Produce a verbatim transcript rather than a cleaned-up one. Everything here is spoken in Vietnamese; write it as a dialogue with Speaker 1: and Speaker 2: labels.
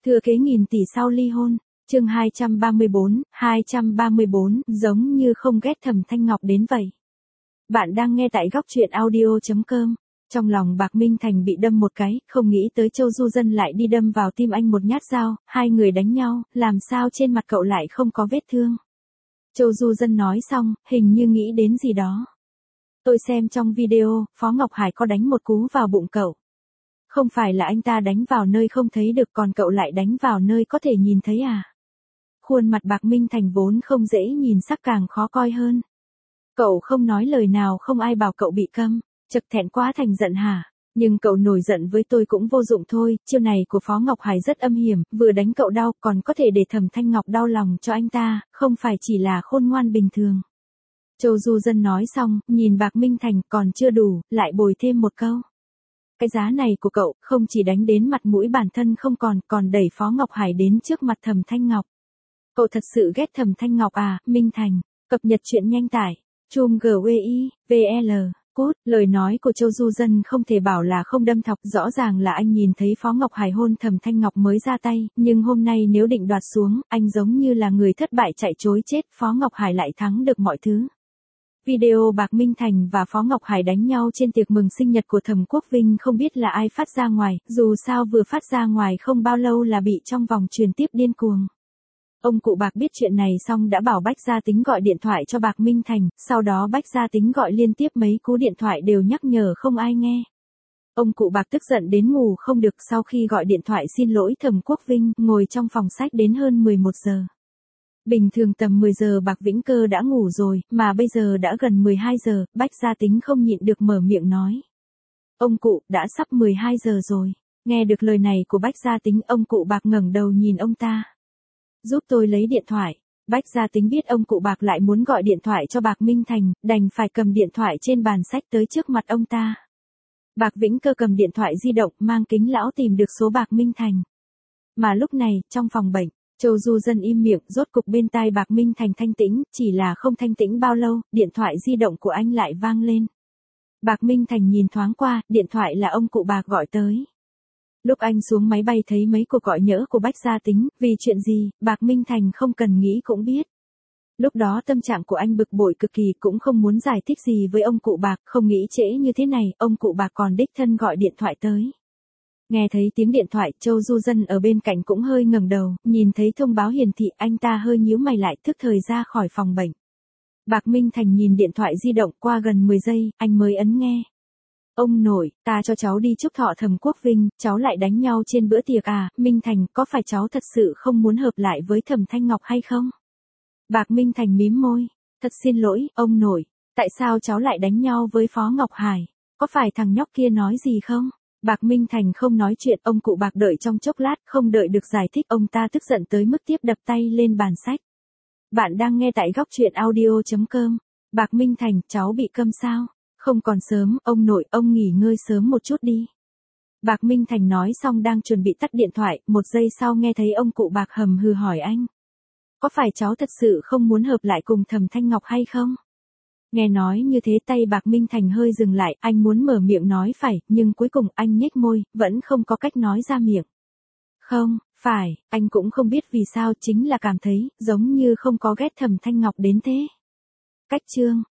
Speaker 1: Thừa kế nghìn tỷ sau ly hôn, chương hai trăm ba mươi bốn, hai trăm ba mươi bốn, giống như không ghét Thẩm Thanh Ngọc đến vậy. Bạn đang nghe tại góc truyện audio chấm com. Trong lòng Bạc Minh Thành bị đâm một cái, không nghĩ tới Châu Du Dân lại đi đâm vào tim anh một nhát dao, hai người đánh nhau, làm sao trên mặt cậu lại không có vết thương. Châu Du Dân nói xong, hình như nghĩ đến gì đó. Tôi xem trong video, Phó Ngọc Hải có đánh một cú vào bụng cậu. Không phải là anh ta đánh vào nơi không thấy được còn cậu lại đánh vào nơi có thể nhìn thấy à? Khuôn mặt Bạc Minh Thành vốn không dễ nhìn sắc càng khó coi hơn. Cậu không nói lời nào không ai bảo cậu bị câm, chật thẹn quá thành giận hả? Nhưng cậu nổi giận với tôi cũng vô dụng thôi, chiêu này của Phó Ngọc Hải rất âm hiểm, vừa đánh cậu đau còn có thể để Thẩm Thanh Ngọc đau lòng cho anh ta, không phải chỉ là khôn ngoan bình thường. Châu Du Dân nói xong, nhìn Bạc Minh Thành còn chưa đủ, lại bồi thêm một câu. Cái giá này của cậu không chỉ đánh đến mặt mũi bản thân không còn, còn đẩy Phó Ngọc Hải đến trước mặt Thẩm Thanh Ngọc. Cậu thật sự ghét Thẩm Thanh Ngọc à? Minh Thành, cập nhật chuyện nhanh tải. Chum giê vê i, vê lờ, cút, lời nói của Châu Du Dân không thể bảo là không đâm thọc, rõ ràng là anh nhìn thấy Phó Ngọc Hải hôn Thẩm Thanh Ngọc mới ra tay, nhưng hôm nay nếu định đoạt xuống, anh giống như là người thất bại chạy trối chết, Phó Ngọc Hải lại thắng được mọi thứ. Video Bạc Minh Thành và Phó Ngọc Hải đánh nhau trên tiệc mừng sinh nhật của Thẩm Quốc Vinh không biết là ai phát ra ngoài, dù sao vừa phát ra ngoài không bao lâu là bị trong vòng truyền tiếp điên cuồng. Ông cụ Bạc biết chuyện này xong đã bảo Bách Gia Tính gọi điện thoại cho Bạc Minh Thành, sau đó Bách Gia Tính gọi liên tiếp mấy cú điện thoại đều nhắc nhở không ai nghe. Ông cụ Bạc tức giận đến ngủ không được, sau khi gọi điện thoại xin lỗi Thẩm Quốc Vinh, ngồi trong phòng sách đến hơn mười một giờ. Bình thường tầm mười giờ Bạc Vĩnh Cơ đã ngủ rồi, mà bây giờ đã gần mười hai giờ, Bách Gia Tính không nhịn được mở miệng nói. Ông cụ, đã sắp mười hai giờ rồi. Nghe được lời này của Bách Gia Tính, ông cụ Bạc ngẩng đầu nhìn ông ta. Giúp tôi lấy điện thoại. Bách Gia Tính biết ông cụ Bạc lại muốn gọi điện thoại cho Bạc Minh Thành, đành phải cầm điện thoại trên bàn sách tới trước mặt ông ta. Bạc Vĩnh Cơ cầm điện thoại di động, mang kính lão tìm được số Bạc Minh Thành. Mà lúc này, trong phòng bệnh, Châu Du Dân im miệng, rốt cục bên tai Bạc Minh Thành thanh tĩnh, chỉ là không thanh tĩnh bao lâu, điện thoại di động của anh lại vang lên. Bạc Minh Thành nhìn thoáng qua, điện thoại là ông cụ Bạc gọi tới. Lúc anh xuống máy bay thấy mấy cuộc gọi nhỡ của Bách Gia Tính, vì chuyện gì, Bạc Minh Thành không cần nghĩ cũng biết. Lúc đó tâm trạng của anh bực bội cực kỳ, cũng không muốn giải thích gì với ông cụ Bạc, không nghĩ trễ như thế này, ông cụ Bạc còn đích thân gọi điện thoại tới. Nghe thấy tiếng điện thoại, Châu Du Dân ở bên cạnh cũng hơi ngẩng đầu, nhìn thấy thông báo hiển thị, anh ta hơi nhíu mày lại, thức thời ra khỏi phòng bệnh. Bạc Minh Thành nhìn điện thoại di động, qua gần mười giây, anh mới ấn nghe. Ông nội, ta cho cháu đi chúc thọ Thẩm Quốc Vinh, cháu lại đánh nhau trên bữa tiệc à? Minh Thành, có phải cháu thật sự không muốn hợp lại với Thẩm Thanh Ngọc hay không? Bạc Minh Thành mím môi, thật xin lỗi, ông nội, tại sao cháu lại đánh nhau với Phó Ngọc Hải? Có phải thằng nhóc kia nói gì không? Bạc Minh Thành không nói chuyện, ông cụ Bạc đợi trong chốc lát, không đợi được giải thích, ông ta tức giận tới mức tiếp đập tay lên bàn sách. Bạn đang nghe tại góc truyện audio chấm com. Bạc Minh Thành, cháu bị câm sao? Không còn sớm, ông nội, ông nghỉ ngơi sớm một chút đi. Bạc Minh Thành nói xong đang chuẩn bị tắt điện thoại, một giây sau nghe thấy ông cụ Bạc hầm hừ hỏi anh. Có phải cháu thật sự không muốn hợp lại cùng Thẩm Thanh Ngọc hay không? Nghe nói như thế tay Bạc Minh Thành hơi dừng lại, anh muốn mở miệng nói phải, nhưng cuối cùng anh nhếch môi, vẫn không có cách nói ra miệng. Không, phải, anh cũng không biết vì sao, chính là cảm thấy, giống như không có ghét Thẩm Thanh Ngọc đến thế. Cách chương.